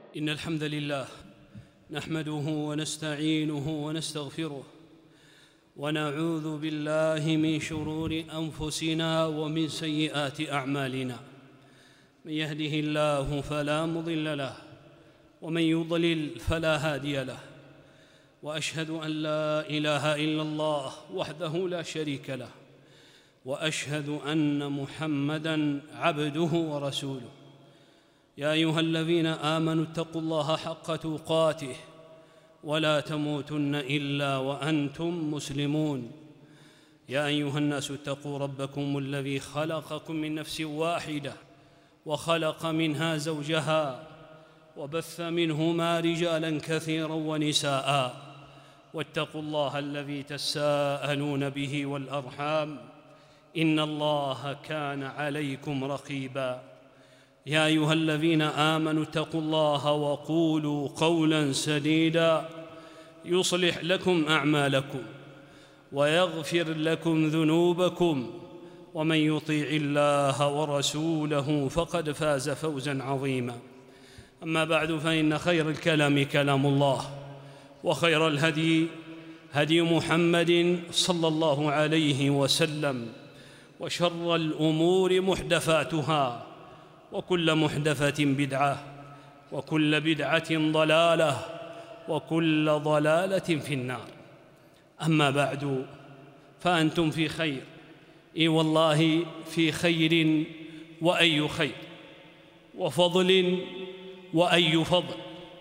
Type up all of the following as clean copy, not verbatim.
إن الحمد لله نحمده ونستعينه ونستغفره ونعوذ بالله من شرور أنفسنا ومن سيئات أعمالنا. من يهده الله فلا مضل له ومن يضلل فلا هادي له، وأشهد أن لا إله إلا الله وحده لا شريك له، وأشهد أن محمدًا عبده ورسوله. يا أيها الذين آمنوا اتقوا الله حق تقاته ولا تموتن إلا وأنتم مسلمون. يا أيها الناس اتقوا ربكم الذي خلقكم من نفس واحدة وخلق منها زوجها وبث منهما رجالاً كثيراً ونساءً، واتقوا الله الذي تساءلون به والأرحام إن الله كان عليكم رقيباً. يا أيها الذين آمنوا اتقوا الله وقولوا قولاً سديداً يصلح لكم أعمالكم ويغفر لكم ذنوبكم، ومن يطيع الله ورسوله فقد فاز فوزاً عظيماً. أما بعد، فإن خير الكلام كلام الله، وخير الهدي هدي محمد صلى الله عليه وسلم، وشر الأمور محدثاتها، وكل محدثة بدعة، وكل بدعة ضلالة، وكل ضلالة في النار. أما بعد، فأنتم في خير، إي والله في خير، وأي خير، وفضل وأي فضل.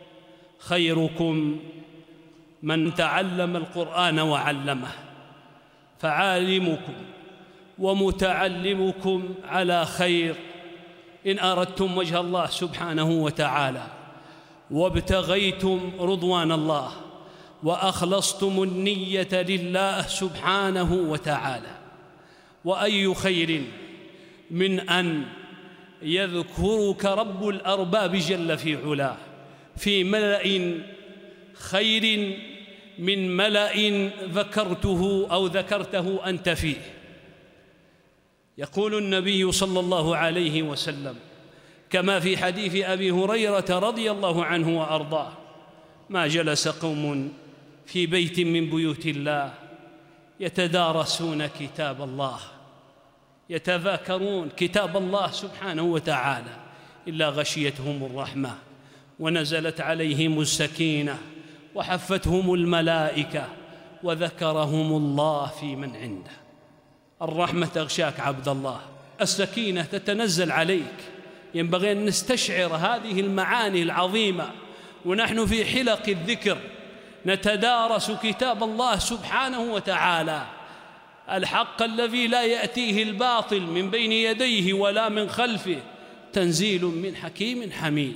خيركم من تعلم القرآن وعلمه، فعالمكم ومتعلمكم على خير إن أردتم وجه الله سبحانه وتعالى، وابتغيتم رضوان الله، وأخلصتم النية لله سبحانه وتعالى. وأي خير من أن يذكرك رب الأرباب جل في علاه في ملأ خير من ملأ ذكرته أو ذكرته أنت فيه. يقول النبي صلى الله عليه وسلم كما في حديث أبي هريرة رضي الله عنه وأرضاه: ما جلس قوم في بيت من بيوت الله يتدارسون كتاب الله، يتذاكرون كتاب الله سبحانه وتعالى، إلا غشيتهم الرحمة ونزلت عليهم السكينة وحفتهم الملائكة وذكرهم الله في من عنده. الرحمة تغشاك عبد الله، السكينة تتنزل عليك. ينبغي أن نستشعر هذه المعاني العظيمة ونحن في حلق الذكر نتدارس كتاب الله سبحانه وتعالى، الحق الذي لا يأتيه الباطل من بين يديه ولا من خلفه، تنزيل من حكيم حميد.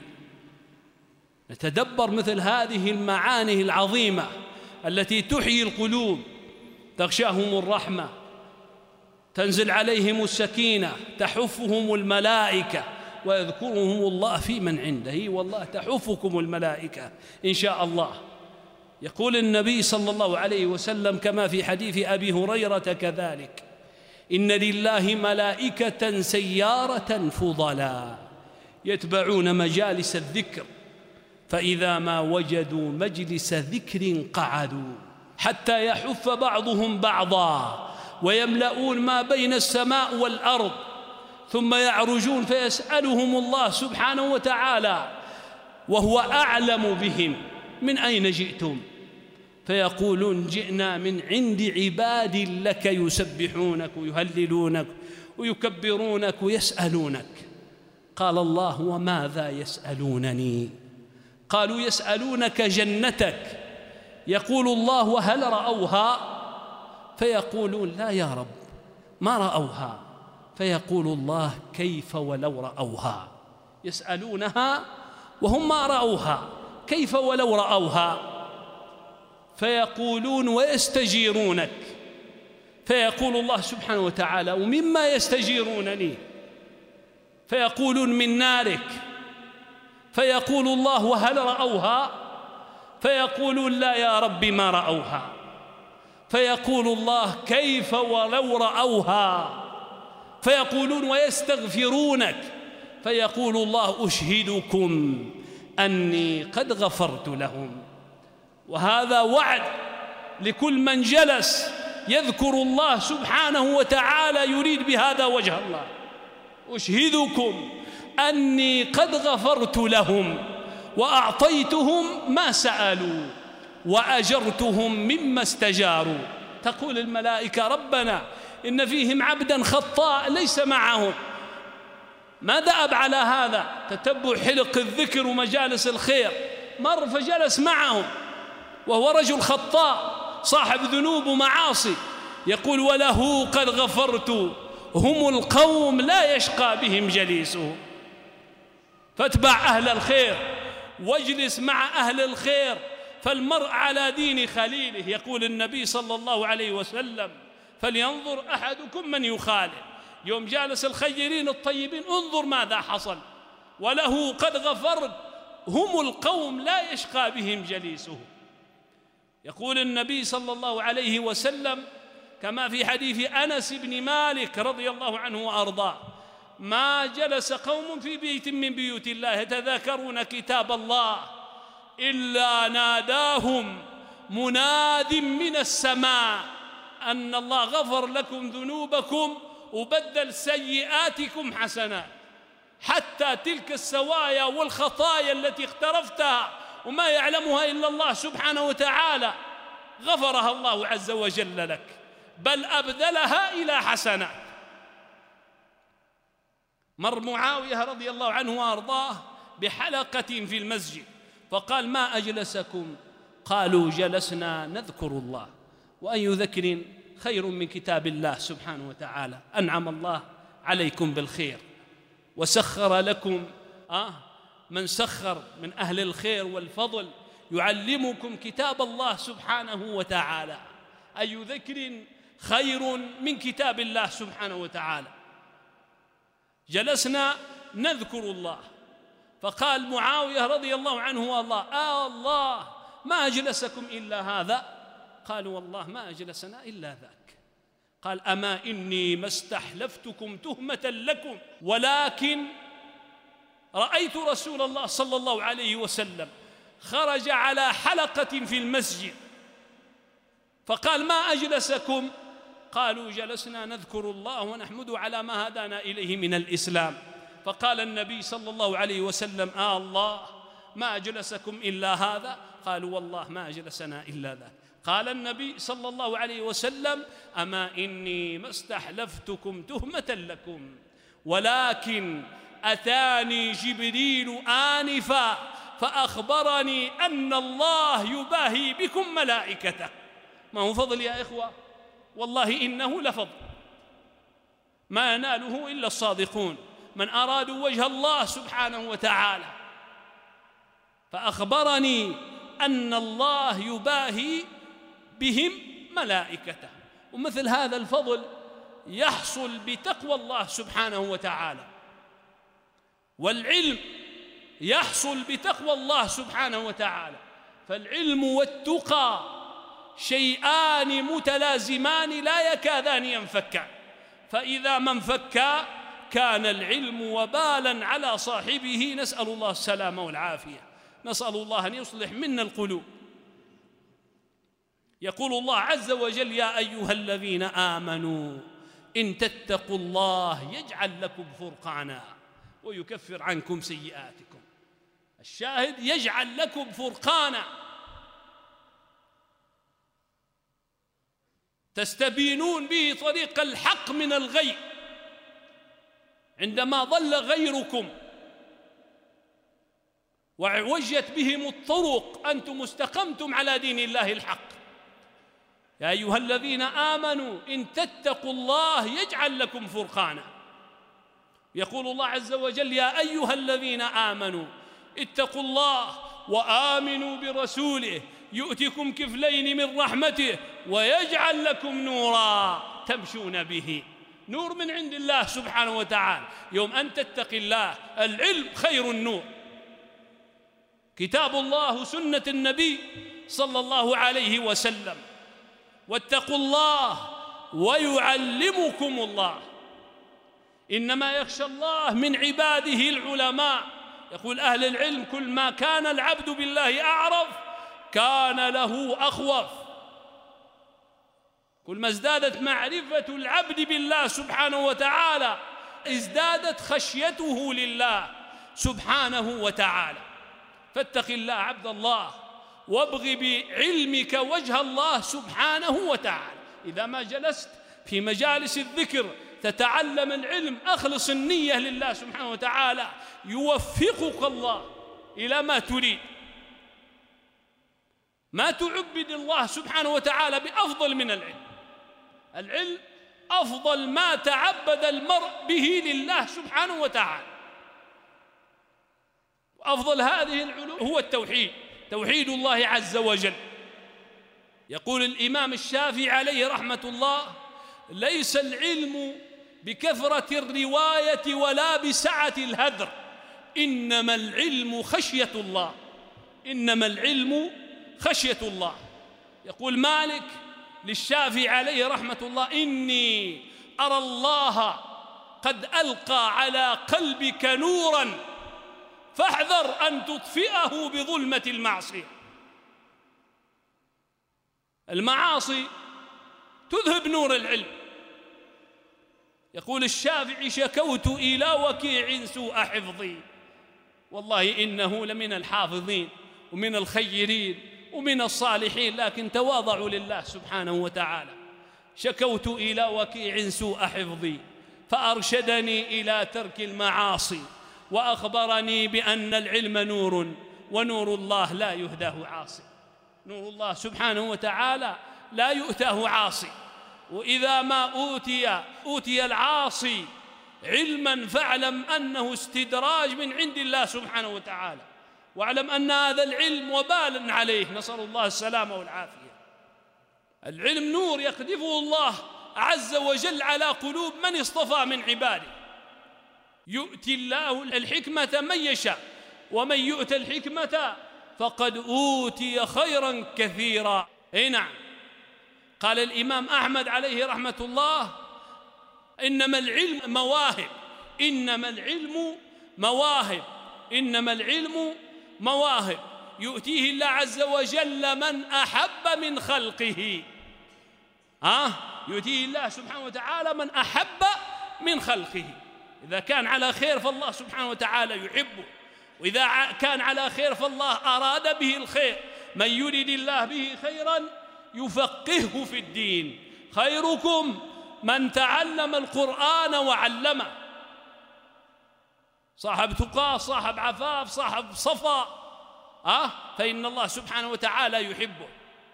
نتدبر مثل هذه المعاني العظيمة التي تحيي القلوب. تغشاهم الرحمة، تنزل عليهم السكينة، تحفهم الملائكة ويذكرهم الله في من عنده. والله تحفكم الملائكة إن شاء الله. يقول النبي صلى الله عليه وسلم كما في حديث أبي هريرة كذلك: إن لله ملائكة سيارة فضلا يتبعون مجالس الذكر، فإذا ما وجدوا مجلس ذكر قعدوا حتى يحف بعضهم بعضا، ويملؤون ما بين السماء والأرض، ثم يعرجون فيسألهم الله سبحانه وتعالى وهو أعلم بهم: من أين جئتم؟ فيقولون: جئنا من عند عباد لك يسبحونك ويهللونك ويكبرونك ويسألونك. قال الله: وماذا يسألونني؟ قالوا: يسألونك جنتك. يقول الله: وهل رأوها؟ فيقولون: لا يا رب ما رأوها. فيقول الله: كيف ولو رأوها؟ يسألونها وهم ما رأوها، كيف ولو رأوها؟ فيقولون: ويستجيرونك. فيقول الله سبحانه وتعالى: ومما يستجيرونني؟ فيقولون: من نارك. فيقول الله: وهل رأوها؟ فيقولون: لا يا رب ما رأوها. فيقول الله: كيف ولو رأوها؟ فيقولون: ويستغفرونك. فيقول الله: أشهدكم أني قد غفرت لهم. وهذا وعد لكل من جلس يذكر الله سبحانه وتعالى يريد بهذا وجه الله. أشهدكم أني قد غفرت لهم وأعطيتهم ما سألوا وأجرتهم مما استجاروا. تقول الملائكة: ربنا إن فيهم عبدا خطاء ليس معهم. ما دأب على هذا تتبع حلق الذكر ومجالس الخير، مر فجلس معهم وهو رجل خطاء صاحب ذنوب ومعاصي، يقول: وله قد غفرت، هم القوم لا يشقى بهم جليسهم. فاتبع أهل الخير واجلس مع أهل الخير، فالمرء على دين خليله. يقول النبي صلى الله عليه وسلم: فلينظر أحدكم من يخالف. يوم جالس الخيرين الطيبين انظر ماذا حصل. وله قد غفرت، هم القوم لا يشقى بهم جليسهم. يقول النبي صلى الله عليه وسلم كما في حديث أنس بن مالك رضي الله عنه وأرضاه: ما جلس قوم في بيت من بيوت الله يتذاكرون كتاب الله إلا ناداهم مناد من السماء أن الله غفر لكم ذنوبكم وبدل سيئاتكم حسنات، حتى تلك السوايا والخطايا التي اقترفتها وما يعلمها إلا الله سبحانه وتعالى غفرها الله عز وجل لك، بل أبدلها إلى حسنات. مر معاوية رضي الله عنه وأرضاه بحلقة في المسجد فقال: ما أجلسكم؟ قالوا: جلسنا نذكر الله. وأي ذكر خير من كتاب الله سبحانه وتعالى. أنعم الله عليكم بالخير وسخر لكم من سخر من أهل الخير والفضل يعلمكم كتاب الله سبحانه وتعالى. أي ذكر خير من كتاب الله سبحانه وتعالى. جلسنا نذكر الله. فقال معاوية رضي الله عنه: والله الله ما أجلسكم إلا هذا؟ قالوا: والله ما أجلسنا إلا ذاك. قال: أما إني ما استحلفتكم تهمة لكم، ولكن رأيت رسول الله صلى الله عليه وسلم خرج على حلقة في المسجد فقال: ما أجلسكم؟ قالوا: جلسنا نذكر الله ونحمده على ما هدانا إليه من الإسلام. فقال النبي صلى الله عليه وسلم: الله ما أجلسكم إلا هذا؟ قالوا: والله ما أجلسنا إلا ذاك. قال النبي صلى الله عليه وسلم: أما إني ما استحلفتكم تهمة لكم، ولكن أتاني جبريل آنفا فأخبرني أن الله يباهي بكم ملائكته. ما هو فضل يا إخوة؟ والله إنه لفضل ما يناله إلا الصادقون من أرادوا وجه الله سبحانه وتعالى. فأخبرني أن الله يباهي بهم ملائكته. ومثل هذا الفضل يحصل بتقوى الله سبحانه وتعالى، والعلم يحصل بتقوى الله سبحانه وتعالى. فالعلم والتقى شيئان متلازمان لا يكادان ينفكان، فإذا ما انفكا كان العلم وبالا على صاحبه. نسأل الله السلامة والعافية. نسأل الله أن يصلح منا القلوب. يقول الله عز وجل: يا أيها الذين آمنوا إن تتقوا الله يجعل لكم فرقانا ويكفر عنكم سيئاتكم. الشاهد: يجعل لكم فرقانا تستبينون به طريق الحق من الغي عندما ضل غيركم وعوجت بهم الطرق، أنتم استقمتم على دين الله الحق. يا أيها الذين آمنوا إن تتقوا الله يجعل لكم فرقانا. يقول الله عز وجل: يا أيها الذين آمنوا اتقوا الله وآمنوا برسوله يؤتكم كفلين من رحمته ويجعل لكم نورا تمشون به. نور من عند الله سبحانه وتعالى. يوم أن تتقي الله، العلم خير النور، كتاب الله سنة النبي صلى الله عليه وسلم. واتقوا الله ويعلمكم الله. إنما يخشى الله من عباده العلماء. يقول أهل العلم: كل ما كان العبد بالله أعرف كان له أخوف. كل ما ازدادت معرفة العبد بالله سبحانه وتعالى ازدادت خشيته لله سبحانه وتعالى. فاتق الله عبد الله، وابغ بعلمك وجه الله سبحانه وتعالى. إذا ما جلست في مجالس الذكر تتعلم العلم، أخلص النية لله سبحانه وتعالى، يوفقك الله إلى ما تريد. ما تعبد الله سبحانه وتعالى بأفضل من العلم. العلم أفضل ما تعبد المرء به لله سبحانه وتعالى. أفضل هذه العلوم هو التوحيد، توحيد الله عز وجل. يقول الإمام الشافعي عليه رحمة الله: ليس العلم بكثرة الرواية ولا بسعة الهدر، إنما العلم خشية الله، إنما العلم خشية الله. يقول مالك للشافعي عليه رحمة الله: إني أرى الله قد ألقى على قلبك نوراً فاحذر أن تطفئه بظلمة المعصية. المعاصي تذهب نور العلم. يقول الشافعي: شكوت إلى وكيع سوء حفظي، والله إنه لمن الحافظين ومن الخيرين ومن الصالحين، لكن تواضعوا لله سبحانه وتعالى. شكوت إلى وكيع سوء حفظي فأرشدني إلى ترك المعاصي، وأخبرني بأن العلم نور ونور الله لا يهداه عاصي. نور الله سبحانه وتعالى لا يؤتاه عاصي. وإذا ما أوتي العاصي علما فاعلم أنه استدراج من عند الله سبحانه وتعالى، واعلم أن هذا العلم وبال عليه، نسأل الله السلامة والعافية. العلم نور يقذفه الله عز وجل على قلوب من اصطفى من عباده. يؤتي الله الحكمة من يشاء، ومن يؤت الحكمة فقد أوتي خيرا كثيرا. أي نعم. قال الإمام أحمد عليه رحمة الله: إنما العلم مواهب، إنما العلم مواهب، إنما العلم مواهب يؤتيه الله عز وجل من أحب من خلقه. يؤتيه الله سبحانه وتعالى من أحب من خلقه. إذا كان على خير فالله سبحانه وتعالى يحبه، وإذا كان على خير فالله أراد به الخير. من يرد الله به خيرا يفقهه في الدين. خيركم من تعلم القرآن وعلمه. صاحب تقى، صاحب عفاف، صاحب صفا، فإن الله سبحانه وتعالى يحبه.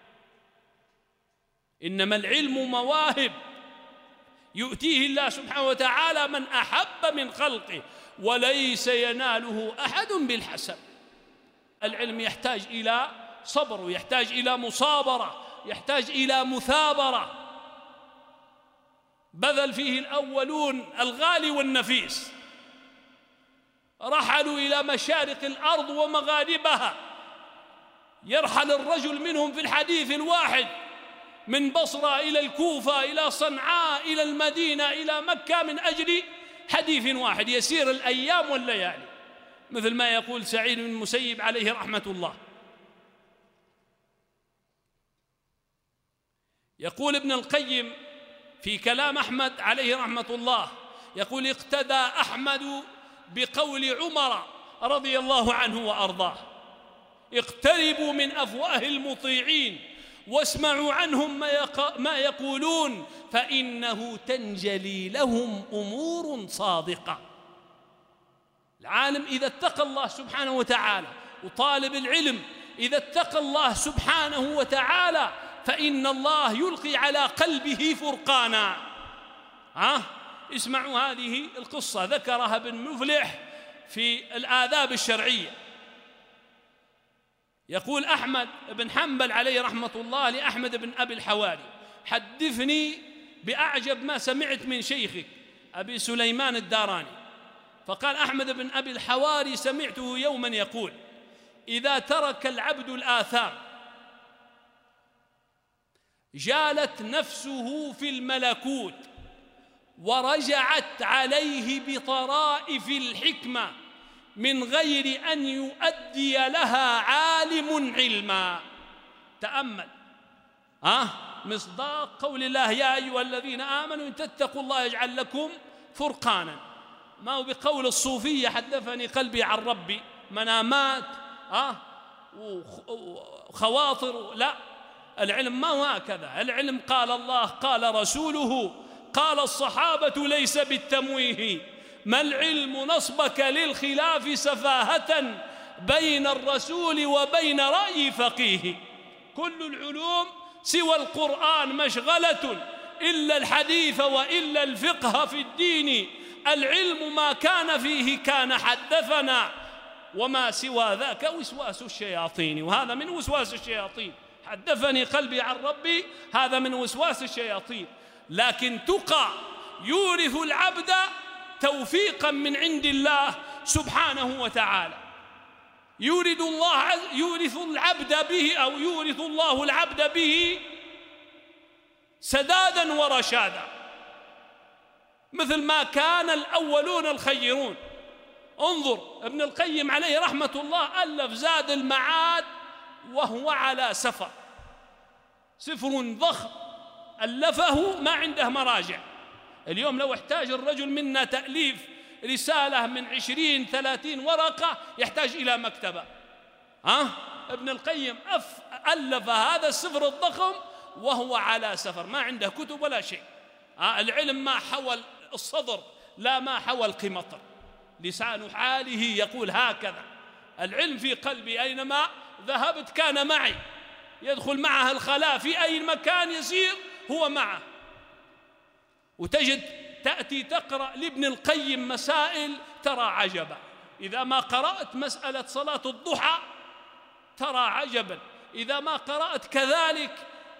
إنما العلم مواهب يؤتيه الله سبحانه وتعالى من أحب من خلقه، وليس يناله أحد بالحسب. العلم يحتاج إلى صبر، ويحتاج إلى مصابرة، يحتاج إلى مثابرة. بذل فيه الأولون الغالي والنفيس، رحلوا إلى مشارق الأرض ومغاربها. يرحل الرجل منهم في الحديث الواحد من بصرة إلى الكوفة إلى صنعاء إلى المدينة إلى مكة من أجل حديث واحد، يسير الأيام والليالي، مثل ما يقول سعيد بن المسيب عليه رحمة الله. يقول ابن القيم في كلام أحمد عليه رحمة الله، يقول: اقتدى أحمد بقول عمر رضي الله عنه وأرضاه: اقتربوا من أفواه المطيعين واسمعوا عنهم ما يقولون، فإنه تنجلي لهم أمور صادقة. العالم إذا اتقى الله سبحانه وتعالى، وطالب العلم إذا اتقى الله سبحانه وتعالى، فإن الله يلقي على قلبه فرقانا. اسمعوا هذه القصة ذكرها ابن مفلح في الآداب الشرعية. يقول أحمد بن حنبل عليه رحمة الله لأحمد بن أبي الحواري: حدثني بأعجب ما سمعت من شيخك أبي سليمان الداراني. فقال أحمد بن أبي الحواري: سمعته يوما يقول: إذا ترك العبد الآثام جالت نفسه في الملكوت ورجعت عليه بطرائف الحكمة من غير أن يؤدي لها عالم علما. تأمل مصداق قول الله يا أيها الذين آمنوا إن تتقوا الله يجعل لكم فرقانا. ما هو بقول الصوفية حدثني قلبي عن ربي، منامات وخواطر، لا، العلم ما هو هكذا. العلم قال الله قال رسوله قال الصحابة ليس بالتمويه. ما العلم نصبك للخلاف سفاهة بين الرسول وبين رأي فقيه. كل العلوم سوى القرآن مشغلة إلا الحديث وإلا الفقه في الدين. العلم ما كان فيه كان حدثنا، وما سوى ذاك وسواس الشياطين. وهذا من وسواس الشياطين. حدثني قلبي عن ربي، هذا من وسواس الشياطين. لكن تقى يورث العبد توفيقا من عند الله سبحانه وتعالى. يورث العبد به، أو يورث الله العبد به سدادا ورشادا، مثل ما كان الأولون الخيرون. انظر ابن القيم عليه رحمة الله ألف زاد المعاد وهو على سفر، سفر ضخم ألفه ما عنده مراجع. اليوم لو احتاج الرجل منا تأليف رسالة من 20-30 ورقة يحتاج إلى مكتبة. ابن القيم ألف هذا السفر الضخم وهو على سفر، ما عنده كتب ولا شيء. العلم ما حول الصدر، لا ما حول قمطر. لسان حاله يقول هكذا: العلم في قلبي، أينما ذهبت كان معي. يدخل معه الخلاء في أي مكان يسير هو معه. وتجد تأتي تقرأ لابن القيم مسائل ترى عجبا. إذا ما قرأت مسألة صلاة الضحى ترى عجبا. إذا ما قرأت كذلك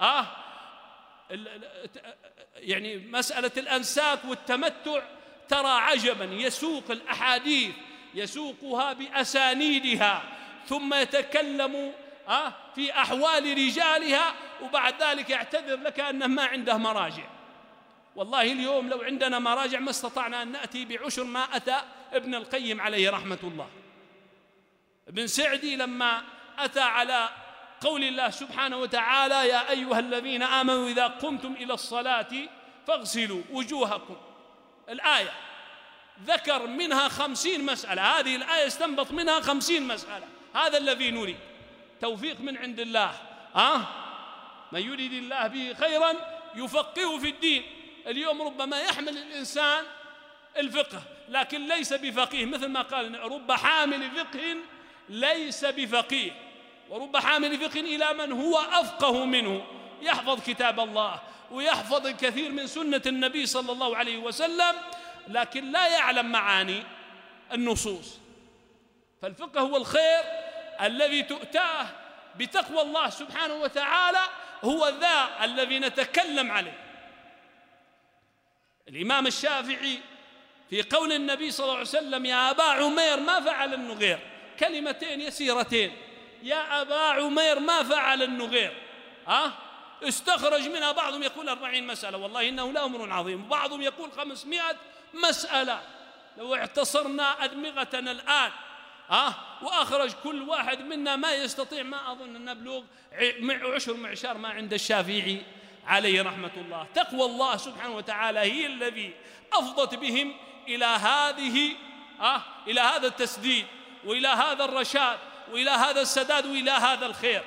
يعني مسألة الأنساك والتمتع ترى عجبا. يسوق الأحاديث، يسوقها بأسانيدها، ثم يتكلم في أحوال رجالها، وبعد ذلك يعتذر لك أنه ما عنده مراجع. والله اليوم لو عندنا مراجع ما استطعنا أن نأتي بعشر ما أتى ابن القيم عليه رحمة الله. ابن سعدي لما أتى على قول الله سبحانه وتعالى يا أيها الذين آمنوا إذا قمتم إلى الصلاة فاغسلوا وجوهكم، الآية ذكر منها 50 مسألة. هذه الآية استنبط منها 50 مسألة. هذا الذي نريد، توفيق من عند الله. من يريد الله به خيرا يفقهه في الدين. اليوم ربما يحمل الإنسان الفقه لكن ليس بفقيه، مثل ما قال رب حامل فقه ليس بفقيه، ورب حامل فقه إلى من هو أفقه منه، يحفظ كتاب الله ويحفظ الكثير من سنة النبي صلى الله عليه وسلم، لكن لا يعلم معاني النصوص. فالفقه هو الخير الذي تؤتاه بتقوى الله سبحانه وتعالى، هو ذا الذي نتكلم عليه. الإمام الشافعي في قول النبي صلى الله عليه وسلم يا أبا عمير ما فعل النغير، كلمتين يسيرتين، يا أبا عمير ما فعل النغير، استخرج منها بعضهم يقول 40 مسألة، والله إنه لأمر عظيم، وبعضهم يقول 500 مسألة. لو اعتصرنا أدمغتنا الآن وأخرج كل واحد منا ما يستطيع، ما أظن أن نبلغ 10 معشار ما عند الشافعي عليه رحمة الله. تقوى الله سبحانه وتعالى هي الذي أفضت بهم إلى هذا التسديد، وإلى هذا الرشاد، وإلى هذا السداد، وإلى هذا الخير.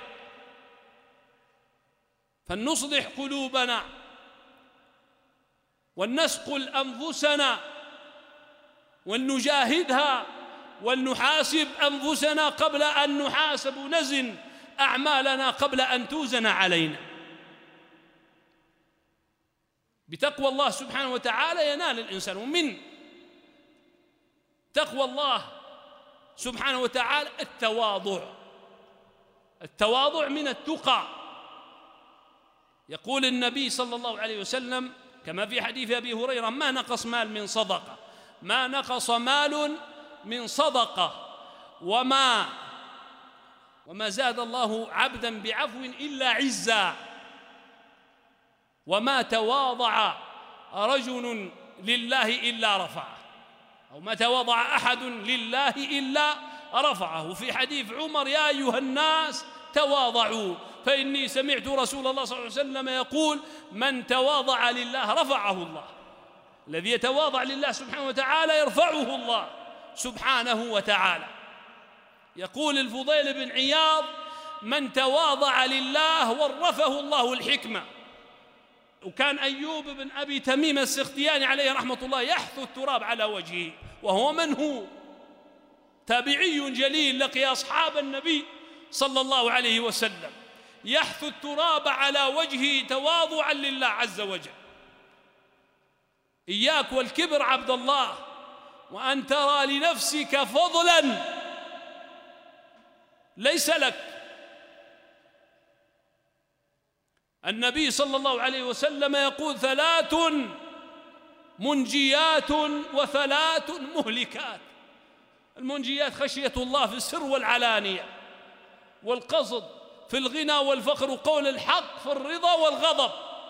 فلنصلح قلوبنا ولنسقل أنفسنا ولنجاهدها ولنحاسب أنفسنا قبل أن نحاسب، ونزن أعمالنا قبل أن توزن علينا. بتقوى الله سبحانه وتعالى ينال الإنسان. ومن تقوى الله سبحانه وتعالى التواضع من التقى. يقول النبي صلى الله عليه وسلم كما في حديث أبي هريرة ما نقص مال من صدقة، ما نقص مال من صدقة، وما زاد الله عبدا بعفو إلا عزا، وما تواضع رجل لله إلا رفعه. أو ما تواضع أحد لله إلا رفعه. وفي حديث عمر: يا أيها الناس تواضعوا فإني سمعت رسول الله صلى الله عليه وسلم يقول: من تواضع لله رفعه الله. الذي يتواضع لله سبحانه وتعالى يرفعه الله سبحانه وتعالى. يقول الفضيل بن عياض: من تواضع لله ورثه الله الحكمة. وكان أيوب بن أبي تميم السختياني عليه رحمة الله يحثو التراب على وجهه، وهو من هو؟ تابعي جليل لقي أصحاب النبي صلى الله عليه وسلم، يحثو التراب على وجهه تواضعا لله عز وجل. إياك والكبر عبد الله، وأن ترى لنفسك فضلا ليس لك. النبي صلى الله عليه وسلم يقول: 3 منجيات و3 مهلكات. المنجيات خشية الله في السر والعلانية، والقصد في الغنى والفقر، وقول الحق في الرضا والغضب.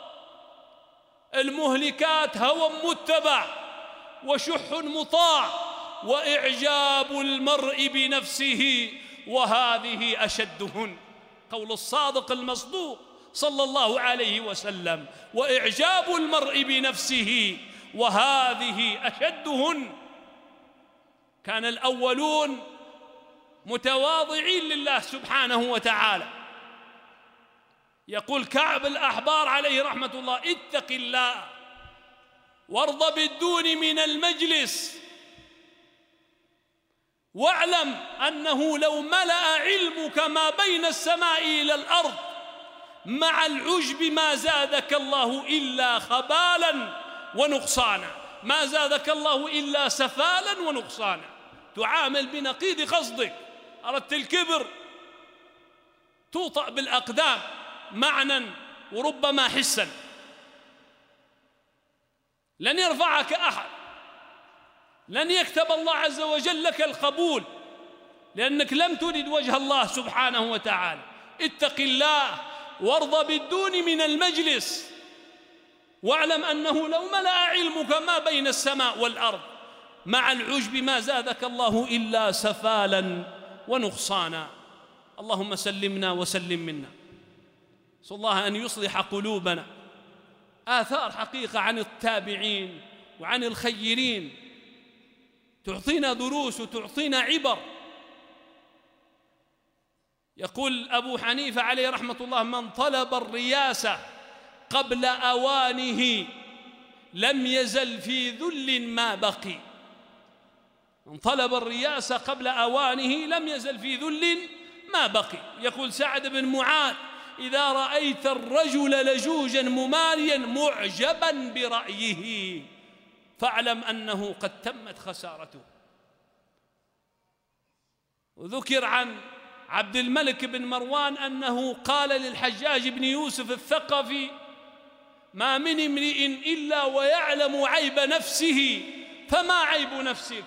المهلكات هوى متبع وشح مطاع وإعجاب المرء بنفسه، وهذه أشدهن. قول الصادق المصدوق صلى الله عليه وسلم: وإعجاب المرء بنفسه وهذه أشدهن. كان الأولون متواضعين لله سبحانه وتعالى. يقول كعب الأحبار عليه رحمة الله: اتق الله وارض بالدون من المجلس، واعلم أنه لو ملأ علمك ما بين السماء إلى الأرض مع العجب ما زادك الله إلا خبالا ونقصانا، ما زادك الله إلا سفالا ونقصانا. تعامل بنقيض قصدك. أردت الكبر توطأ بالأقدام معنى وربما حسا. لن يرفعك أحد، لن يكتب الله عز وجل لك القبول، لأنك لم ترد وجه الله سبحانه وتعالى. اتق الله وارض بالدون من المجلس، واعلم أنه لو ملأ علمك ما بين السماء والأرض مع العجب ما زادك الله إلا سفالا ونقصانا. اللهم سلمنا وسلم منا. صلى الله أن يصلح قلوبنا. آثار حقيقة عن التابعين وعن الخيرين تعطينا دروس وتعطينا عبر. يقول أبو حنيفة عليه رحمة الله: من طلب الرياسة قبل أوانه لم يزل في ذل ما بقي. من طلب الرياسة قبل أوانه لم يزل في ذل ما بقي. يقول سعد بن معاذ: إذا رأيت الرجل لجوجا مماريا معجبا برأيه فاعلم أنه قد تمت خسارته. وذكر عن عبد الملك بن مروان أنه قال للحجاج بن يوسف الثقفي: ما من امرئ إلا ويعلم عيب نفسه، فما عيب نفسك؟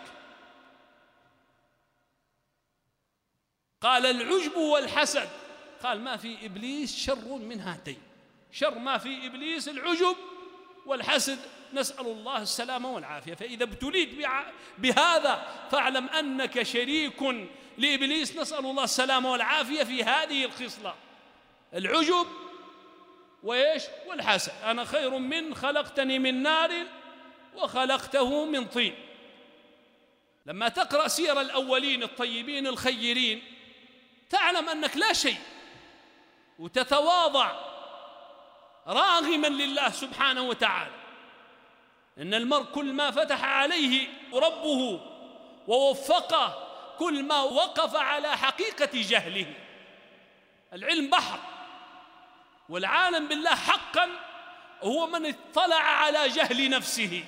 قال: العجب والحسد. قال: ما في إبليس شر من هاتين. شر ما في إبليس العجب والحسد، نسأل الله السلامة والعافية. فإذا ابتليت بهذا فاعلم أنك شريك لإبليس، نسأل الله السلامة والعافية في هذه الخصلة: العجب وإيش؟ والحسد. أنا خير من خلقتني من نار وخلقته من طين. لما تقرأ سير الأولين الطيبين الخيرين تعلم أنك لا شيء، وتتواضع راغما لله سبحانه وتعالى. إن المرء كل ما فتح عليه ربه ووفقه كل ما وقف على حقيقة جهله. العلم بحر، والعالم بالله حقا هو من اطلع على جهل نفسه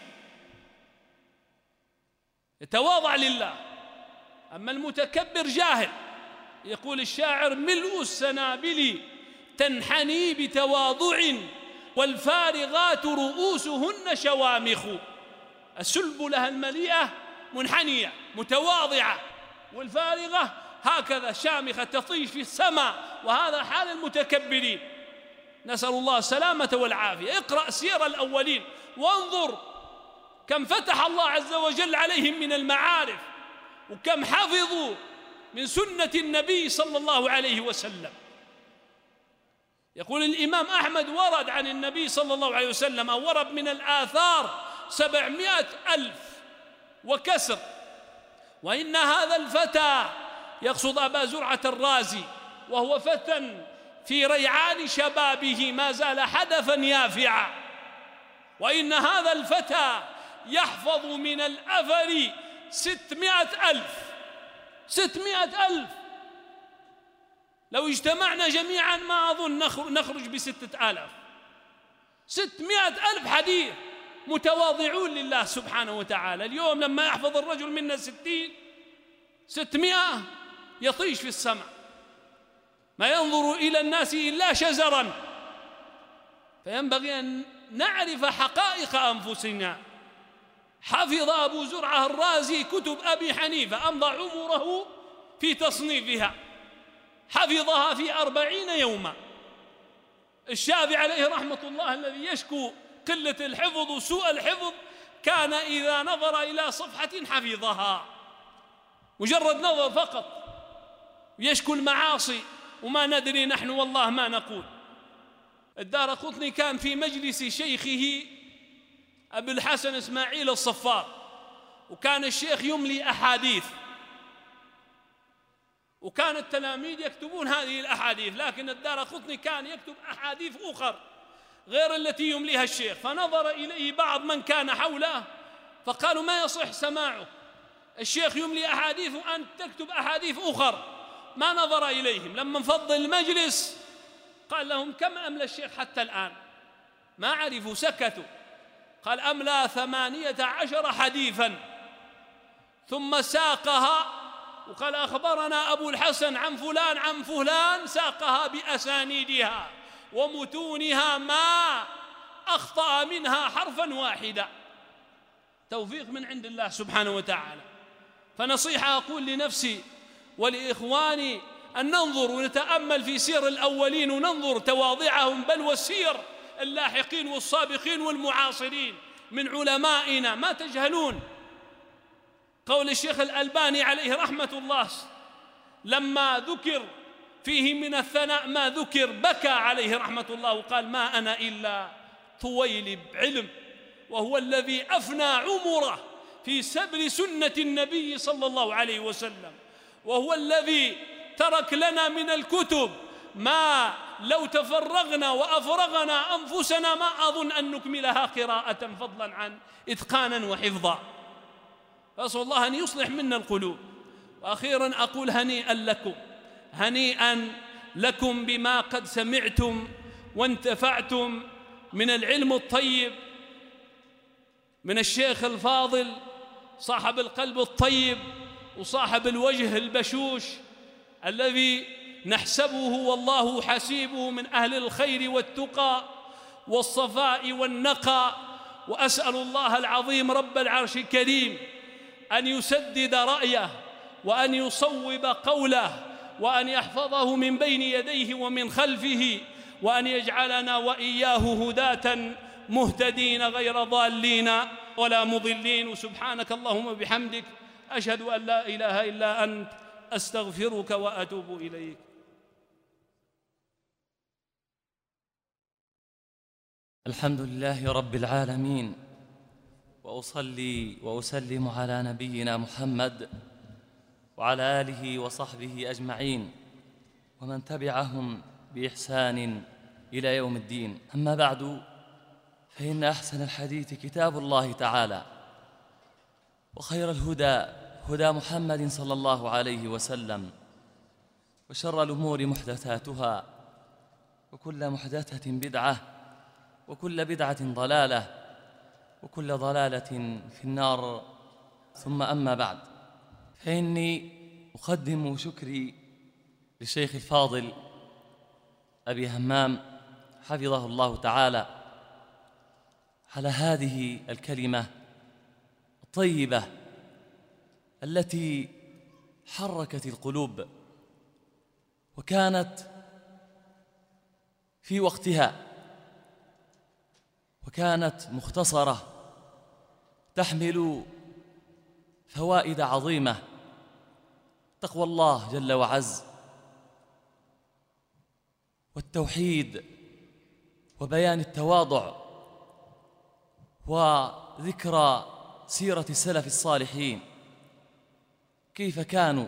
يتواضع لله. أما المتكبر جاهل. يقول الشاعر: ملء السنابل تنحني بتواضع والفارغات رؤوسهن شوامخ. السلب لها المليئة منحنية متواضعة، والفارغة هكذا شامخة تطيش في السماء، وهذا حال المتكبرين، نسأل الله السلامة والعافية. اقرأ سير الأولين وانظر كم فتح الله عز وجل عليهم من المعارف، وكم حفظوا من سنة النبي صلى الله عليه وسلم. يقول الإمام أحمد ورد عن النبي صلى الله عليه وسلم، أو ورد من الآثار 700,000 وكسر. وإن هذا الفتى، يقصد أبا زرعة الرازي، وهو فتى في ريعان شبابه ما زال حدثا يافعا، وإن هذا الفتى يحفظ من الأثر 600,000. 600,000 لو اجتمعنا جميعا ما أظن نخرج ب6,000. 600,000 حديث متواضعون لله سبحانه وتعالى. اليوم لما يحفظ الرجل منا 60 600 يطيش في السماء، ما ينظر إلى الناس إلا شزرا. فينبغي أن نعرف حقائق أنفسنا. حفظ أبو زرعة الرازي كتب أبي حنيفة، أمضى عمره في تصنيفها، حفظها في 40 يوما. الشافعي عليه رحمة الله الذي يشكو قلة الحفظ وسوء الحفظ كان إذا نظر إلى صفحة حفظها، مجرد نظر فقط، يشكو المعاصي وما ندري نحن والله ما نقول. الدارقطني كان في مجلس شيخه أبو الحسن إسماعيل الصفار، وكان الشيخ يملي أحاديث، وكان التلاميذ يكتبون هذه الأحاديث، لكن الدارقطني كان يكتب أحاديث أخرى غير التي يمليها الشيخ. فنظر إليه بعض من كان حوله فقالوا: ما يصح سماعه، الشيخ يملي أحاديث وأنت تكتب أحاديث أخرى. ما نظر إليهم. لما انفض المجلس قال لهم: كم أملى الشيخ حتى الآن؟ ما عرفوا، سكتوا. قال: أملى 18 حديثا، ثم ساقها وقال: أخبرنا أبو الحسن عن فلان عن فلان، ساقها بأسانيدها ومتونها ما أخطأ منها حرفا واحدا. توفيق من عند الله سبحانه وتعالى. فنصيحة أقول لنفسي ولإخواني أن ننظر ونتأمل في سير الأولين، وننظر تواضعهم، بل وسير اللاحقين والسابقين والمعاصرين من علمائنا. ما تجهلون قول الشيخ الألباني عليه رحمة الله لما ذكر فيه من الثناء ما ذكر، بكى عليه رحمة الله وقال: ما أنا إلا طويلب علم، وهو الذي أفنى عمره في سبر سنة النبي صلى الله عليه وسلم، وهو الذي ترك لنا من الكتب ما لو تفرغنا وأفرغنا أنفسنا ما أظن أن نكملها قراءة، فضلا عن إتقانا وحفظا. فأسأل الله أن يصلح منا القلوب. وأخيرا أقول: هنيئا لكم، هنيئا لكم بما قد سمعتم وانتفعتم من العلم الطيب من الشيخ الفاضل صاحب القلب الطيب وصاحب الوجه البشوش، الذي نحسبه والله حسيبه من أهل الخير والتقى والصفاء والنقى. وأسأل الله العظيم رب العرش الكريم أن يسدد رأيه، وأن يصوب قوله، وأن يحفظه من بين يديه ومن خلفه، وأن يجعلنا وإياه هداة مهتدين غير ضالين ولا مضلين. سبحانك اللهم وبحمدك، أشهد أن لا إله إلا أنت، أستغفرك وأتوب إليك. الحمد لله رب العالمين، وأصلي وأسلم على نبينا محمد وعلى آله وصحبه أجمعين ومن تبعهم بإحسان إلى يوم الدين. أما بعد، فإن أحسن الحديث كتاب الله تعالى، وخير الهدى هدى محمد صلى الله عليه وسلم، وشر الأمور محدثاتها، وكل محدثة بدعة، وكل بدعة ضلالة، وكل ضلالة في النار. ثم أما بعد، فإني أقدم شكري للشيخ الفاضل أبي همام حفظه الله تعالى على هذه الكلمة الطيبة التي حركت القلوب، وكانت في وقتها، وكانت مختصرة تحمل فوائد عظيمة: تقوى الله جل وعز، والتوحيد، وبيان التواضع، وذكرى سيرة السلف الصالحين كيف كانوا.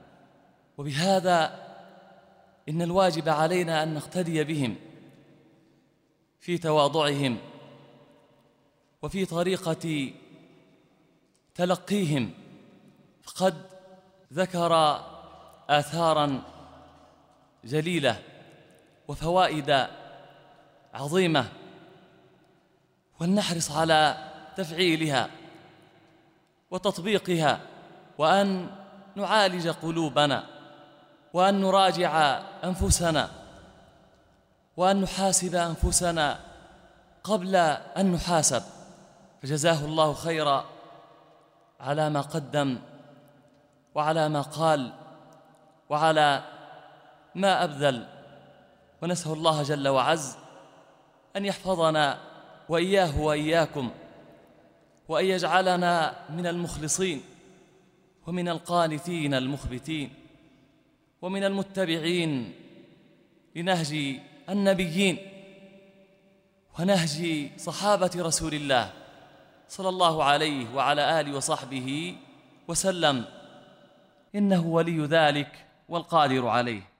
وبهذا إن الواجب علينا أن نقتدي بهم في تواضعهم وفي طريقة تلقيهم، فقد ذكر آثاراً جليلة وفوائد عظيمة، ولنحرص على تفعيلها وتطبيقها، وأن نعالج قلوبنا، وأن نراجع أنفسنا، وأن نحاسب أنفسنا قبل أن نحاسب. فجزاه الله خيرا على ما قدم، وعلى ما قال، وعلى ما أبذل. ونسأل الله جل وعز أن يحفظنا وإياه وإياكم، وأن يجعلنا من المخلصين، ومن القانتين المخبتين، ومن المتبعين لنهج النبيين ونهج صحابة رسول الله صلى الله عليه وعلى آله وصحبه وسلم، إنه ولي ذلك والقادر عليه.